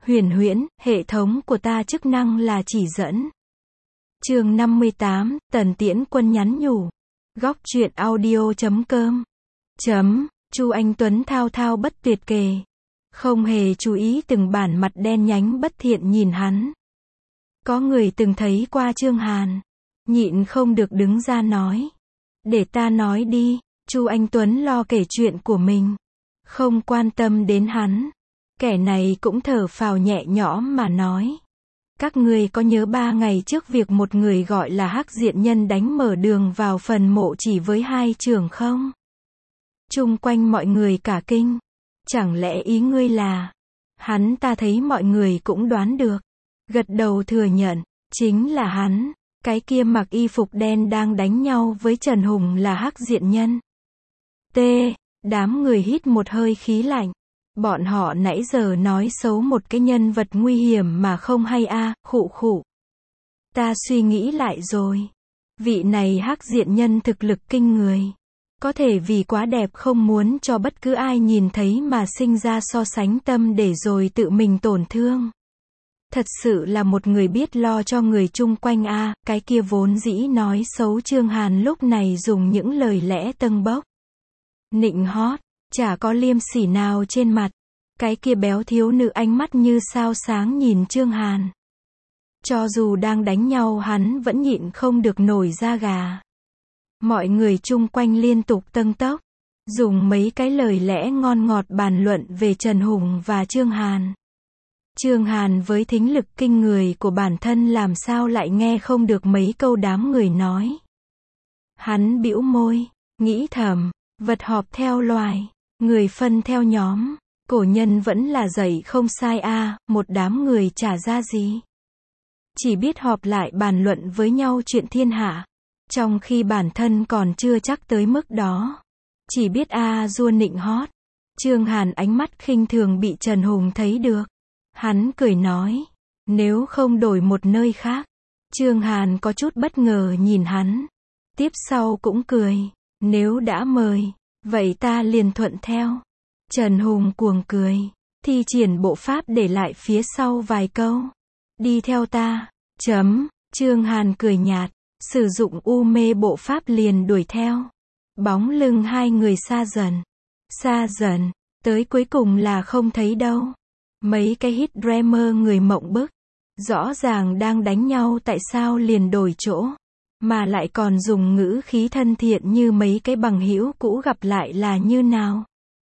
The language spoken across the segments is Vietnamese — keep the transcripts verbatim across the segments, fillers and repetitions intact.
Huyền huyễn, hệ thống của ta chức năng là chỉ dẫn. Chương năm mươi tám, Tần Tiễn Quân nhắn nhủ. Góc truyện audio chấm com. Chấm, Chu Anh Tuấn thao thao bất tuyệt kể. Không hề chú ý từng bản mặt đen nhánh bất thiện nhìn hắn. Có người từng thấy qua Trương Hàn. Nhịn không được đứng ra nói. Để ta nói đi, Chu Anh Tuấn lo kể chuyện của mình. Không quan tâm đến hắn. Kẻ này cũng thở phào nhẹ nhõm mà nói. Các ngươi có nhớ ba ngày trước việc một người gọi là Hắc Diện Nhân đánh mở đường vào phần mộ chỉ với hai chưởng không? Chung quanh mọi người cả kinh. Chẳng lẽ ý ngươi là... Hắn ta thấy mọi người cũng đoán được. Gật đầu thừa nhận, chính là hắn. Cái kia mặc y phục đen đang đánh nhau với Trần Hùng là Hắc Diện Nhân. T. Đám người hít một hơi khí lạnh. Bọn họ nãy giờ nói xấu một cái nhân vật nguy hiểm mà không hay a, à, khụ khụ. Ta suy nghĩ lại rồi. Vị này Hắc Diện Nhân thực lực kinh người. Có thể vì quá đẹp không muốn cho bất cứ ai nhìn thấy mà sinh ra so sánh tâm để rồi tự mình tổn thương. Thật sự là một người biết lo cho người chung quanh a, à, cái kia vốn dĩ nói xấu Trương Hàn lúc này dùng những lời lẽ tâng bốc. Nịnh hót. Chả có liêm sỉ nào trên mặt. Cái kia béo thiếu nữ ánh mắt như sao sáng nhìn Trương Hàn. Cho dù đang đánh nhau hắn vẫn nhịn không được nổi da gà. Mọi người chung quanh liên tục tâng tốc. Dùng mấy cái lời lẽ ngon ngọt bàn luận về Trần Hùng và Trương Hàn. Trương Hàn với thính lực kinh người của bản thân làm sao lại nghe không được mấy câu đám người nói. Hắn bĩu môi, nghĩ thầm, vật họp theo loài. Người phân theo nhóm, cổ nhân vẫn là dạy không sai a, à, một đám người chả ra gì. Chỉ biết họp lại bàn luận với nhau chuyện thiên hạ, trong khi bản thân còn chưa chắc tới mức đó. Chỉ biết a à, dua nịnh hót. Trương Hàn ánh mắt khinh thường bị Trần Hùng thấy được. Hắn cười nói, nếu không đổi một nơi khác. Trương Hàn có chút bất ngờ nhìn hắn. Tiếp sau cũng cười, nếu đã mời. Vậy ta liền thuận theo. Trần Hùng cuồng cười. Thi triển bộ pháp để lại phía sau vài câu. Đi theo ta. Chấm. Trương Hàn cười nhạt. Sử dụng u mê bộ pháp liền đuổi theo. Bóng lưng hai người xa dần. Xa dần. Tới cuối cùng là không thấy đâu. Mấy cái hit dreamer người mộng bức. Rõ ràng đang đánh nhau tại sao liền đổi chỗ. Mà lại còn dùng ngữ khí thân thiện như mấy cái bằng hữu cũ gặp lại là như nào?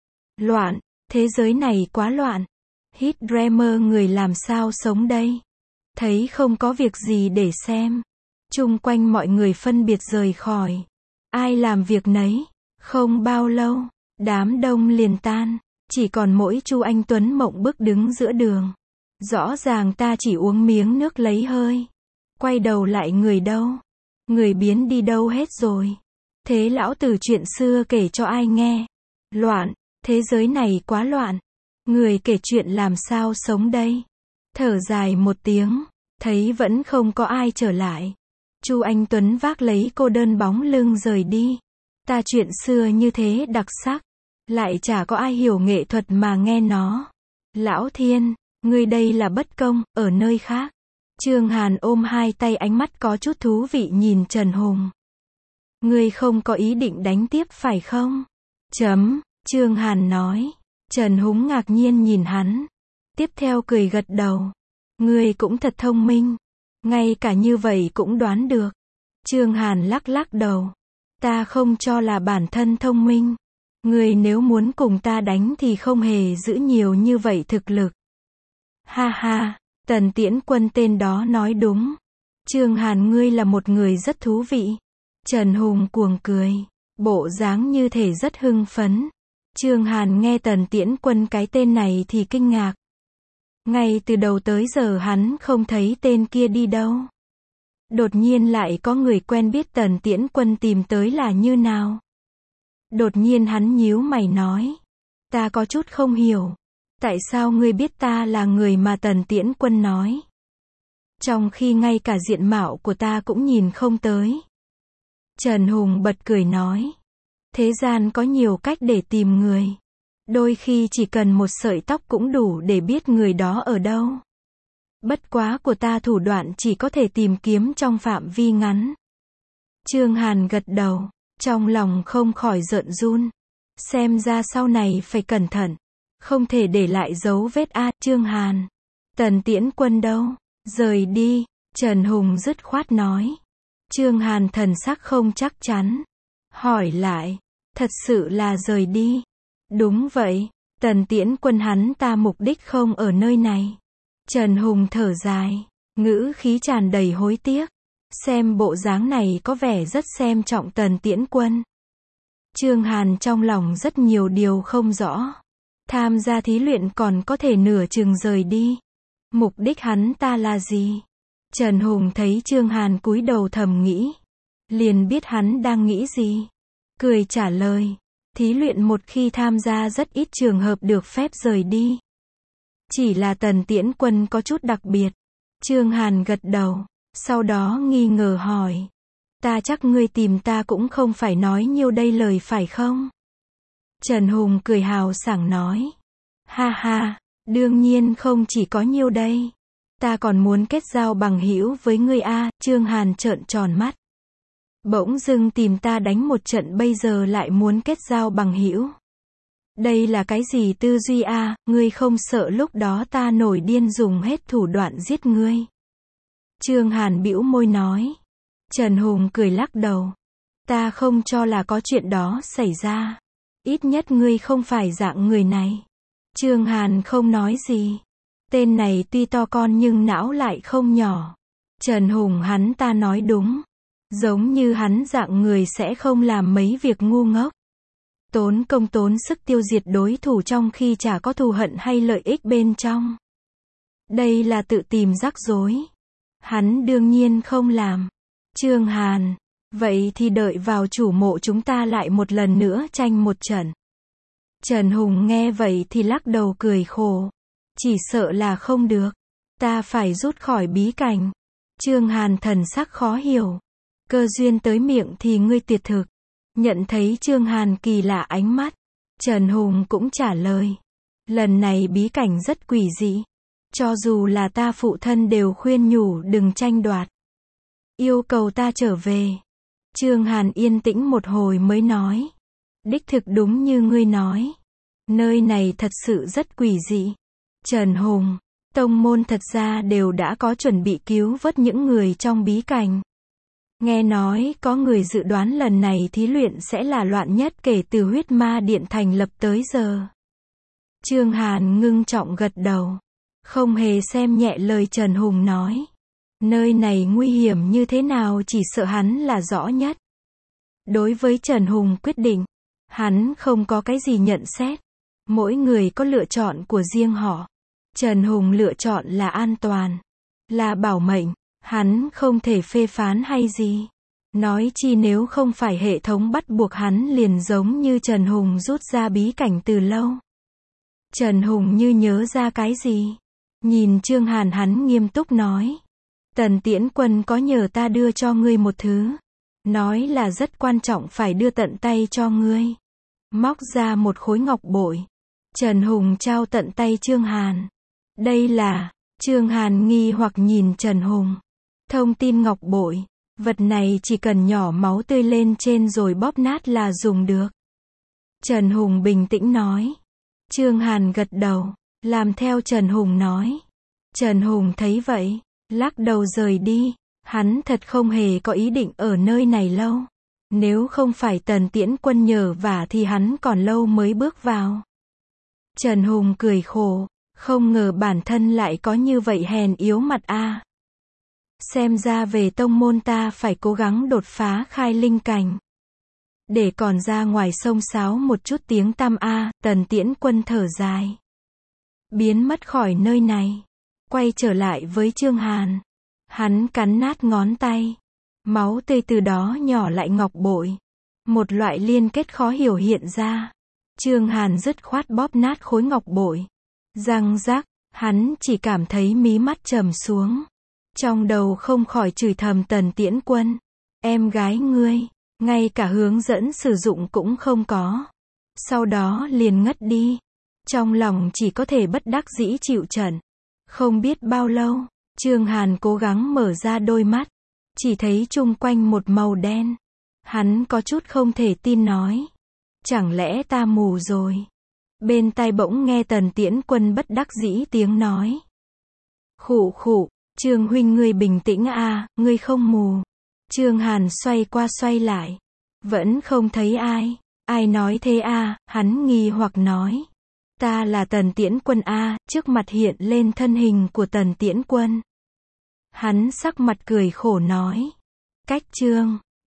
Loạn, thế giới này quá loạn. Hit dreamer người làm sao sống đây? Thấy không có việc gì để xem. Chung quanh mọi người phân biệt rời khỏi. Ai làm việc nấy. Không bao lâu, đám đông liền tan. Chỉ còn mỗi Chu Anh Tuấn mộng bức đứng giữa đường. Rõ ràng ta chỉ uống miếng nước lấy hơi. Quay đầu lại người đâu? Người biến đi đâu hết rồi? Thế lão tử chuyện xưa kể cho ai nghe? Loạn, thế giới này quá loạn. Người kể chuyện làm sao sống đây? Thở dài một tiếng, thấy vẫn không có ai trở lại. Chu Anh Tuấn vác lấy cô đơn bóng lưng rời đi. Ta chuyện xưa như thế đặc sắc, lại chả có ai hiểu nghệ thuật mà nghe nó. Lão Thiên, ngươi đây là bất công, ở nơi khác. Trương Hàn ôm hai tay ánh mắt có chút thú vị nhìn Trần Hùng. Ngươi không có ý định đánh tiếp phải không? Chấm, Trương Hàn nói. Trần Hùng ngạc nhiên nhìn hắn. Tiếp theo cười gật đầu. Ngươi cũng thật thông minh. Ngay cả như vậy cũng đoán được. Trương Hàn lắc lắc đầu. Ta không cho là bản thân thông minh. Ngươi nếu muốn cùng ta đánh thì không hề giữ nhiều như vậy thực lực. Ha ha. Tần Tiễn Quân tên đó nói đúng. Trương Hàn ngươi là một người rất thú vị. Trần Hùng cuồng cười. Bộ dáng như thể rất hưng phấn. Trương Hàn nghe Tần Tiễn Quân cái tên này thì kinh ngạc. Ngay từ đầu tới giờ hắn không thấy tên kia đi đâu. Đột nhiên lại có người quen biết Tần Tiễn Quân tìm tới là như nào. Đột nhiên hắn nhíu mày nói. Ta có chút không hiểu. Tại sao ngươi biết ta là người mà Tần Tiễn Quân nói? Trong khi ngay cả diện mạo của ta cũng nhìn không tới. Trần Hùng bật cười nói. Thế gian có nhiều cách để tìm người. Đôi khi chỉ cần một sợi tóc cũng đủ để biết người đó ở đâu. Bất quá của ta thủ đoạn chỉ có thể tìm kiếm trong phạm vi ngắn. Trương Hàn gật đầu, trong lòng không khỏi rợn run. Xem ra sau này phải cẩn thận. Không thể để lại dấu vết a. Trương Hàn. Tần Tiễn Quân đâu? Rời đi. Trần Hùng dứt khoát nói. Trương Hàn thần sắc không chắc chắn. Hỏi lại. Thật sự là rời đi. Đúng vậy. Tần Tiễn Quân hắn ta mục đích không ở nơi này. Trần Hùng thở dài. Ngữ khí tràn đầy hối tiếc. Xem bộ dáng này có vẻ rất xem trọng Tần Tiễn Quân. Trương Hàn trong lòng rất nhiều điều không rõ. Tham gia thí luyện còn có thể nửa chừng rời đi. Mục đích hắn ta là gì? Trần Hùng thấy Trương Hàn cúi đầu thầm nghĩ. Liền biết hắn đang nghĩ gì. Cười trả lời. Thí luyện một khi tham gia rất ít trường hợp được phép rời đi. Chỉ là Tần Tiễn Quân có chút đặc biệt. Trương Hàn gật đầu. Sau đó nghi ngờ hỏi. Ta chắc ngươi tìm ta cũng không phải nói nhiêu đây lời phải không? Trần Hùng cười hào sảng nói. Ha ha, đương nhiên không chỉ có nhiêu đây. Ta còn muốn kết giao bằng hữu với ngươi a. Trương Hàn trợn tròn mắt. Bỗng dưng tìm ta đánh một trận bây giờ lại muốn kết giao bằng hữu. Đây là cái gì tư duy a? Ngươi không sợ lúc đó ta nổi điên dùng hết thủ đoạn giết ngươi? Trương Hàn bĩu môi nói. Trần Hùng cười lắc đầu. Ta không cho là có chuyện đó xảy ra. Ít nhất ngươi không phải dạng người này. Trương Hàn không nói gì. Tên này tuy to con nhưng não lại không nhỏ. Trần Hùng hắn ta nói đúng. Giống như hắn dạng người sẽ không làm mấy việc ngu ngốc. Tốn công tốn sức tiêu diệt đối thủ trong khi chả có thù hận hay lợi ích bên trong. Đây là tự tìm rắc rối. Hắn đương nhiên không làm. Trương Hàn. Vậy thì đợi vào chủ mộ chúng ta lại một lần nữa tranh một trận. Trần Hùng nghe vậy thì lắc đầu cười khổ. Chỉ sợ là không được. Ta phải rút khỏi bí cảnh. Trương Hàn thần sắc khó hiểu. Cơ duyên tới miệng thì ngươi tuyệt thực. Nhận thấy Trương Hàn kỳ lạ ánh mắt. Trần Hùng cũng trả lời. Lần này bí cảnh rất quỷ dị. Cho dù là ta phụ thân đều khuyên nhủ đừng tranh đoạt. Yêu cầu ta trở về. Trương Hàn yên tĩnh một hồi mới nói. Đích thực đúng như ngươi nói. Nơi này thật sự rất quỷ dị. Trần Hùng, tông môn thật ra đều đã có chuẩn bị cứu vớt những người trong bí cảnh. Nghe nói có người dự đoán lần này thí luyện sẽ là loạn nhất kể từ huyết ma điện thành lập tới giờ. Trương Hàn ngưng trọng gật đầu. Không hề xem nhẹ lời Trần Hùng nói. Nơi này nguy hiểm như thế nào chỉ sợ hắn là rõ nhất. Đối với Trần Hùng quyết định, hắn không có cái gì nhận xét. Mỗi người có lựa chọn của riêng họ. Trần Hùng lựa chọn là an toàn, là bảo mệnh. Hắn không thể phê phán hay gì. Nói chi nếu không phải hệ thống bắt buộc hắn liền giống như Trần Hùng rút ra bí cảnh từ lâu. Trần Hùng như nhớ ra cái gì. Nhìn Trương Hàn hắn nghiêm túc nói. Tần Tiễn Quân có nhờ ta đưa cho ngươi một thứ. Nói là rất quan trọng phải đưa tận tay cho ngươi. Móc ra một khối ngọc bội. Trần Hùng trao tận tay Trương Hàn. Đây là... Trương Hàn nghi hoặc nhìn Trần Hùng. Thông tin ngọc bội. Vật này chỉ cần nhỏ máu tươi lên trên rồi bóp nát là dùng được. Trần Hùng bình tĩnh nói. Trương Hàn gật đầu. Làm theo Trần Hùng nói. Trần Hùng thấy vậy. Lắc đầu rời đi. Hắn thật không hề có ý định ở nơi này lâu. Nếu không phải Tần Tiễn Quân nhờ vả thì hắn còn lâu mới bước vào. Trần Hùng cười khổ. Không ngờ bản thân lại có như vậy hèn yếu mặt a. Xem ra về tông môn ta phải cố gắng đột phá khai linh cảnh. Để còn ra ngoài sông sáo một chút tiếng tăm a. Tần Tiễn Quân thở dài. Biến mất khỏi nơi này. Quay trở lại với Trương Hàn. Hắn cắn nát ngón tay. Máu tươi từ đó nhỏ lại ngọc bội. Một loại liên kết khó hiểu hiện ra. Trương Hàn dứt khoát bóp nát khối ngọc bội. Răng rắc, hắn chỉ cảm thấy mí mắt trầm xuống. Trong đầu không khỏi chửi thầm Tần Tiễn Quân. Em gái ngươi, ngay cả hướng dẫn sử dụng cũng không có. Sau đó liền ngất đi. Trong lòng chỉ có thể bất đắc dĩ chịu trận. Không biết bao lâu, Trương Hàn cố gắng mở ra đôi mắt, chỉ thấy chung quanh một màu đen. Hắn có chút không thể tin nói. Chẳng lẽ ta mù rồi? Bên tai bỗng nghe Tần Tiễn Quân bất đắc dĩ tiếng nói. Khụ khụ, Trương huynh ngươi bình tĩnh a, ngươi không mù. Trương Hàn xoay qua xoay lại. Vẫn không thấy ai. Ai nói thế a, hắn nghi hoặc nói. Ta là Tần Tiễn Quân a, trước mặt hiện lên thân hình của Tần Tiễn Quân. Hắn sắc mặt cười khổ nói. Cách Trương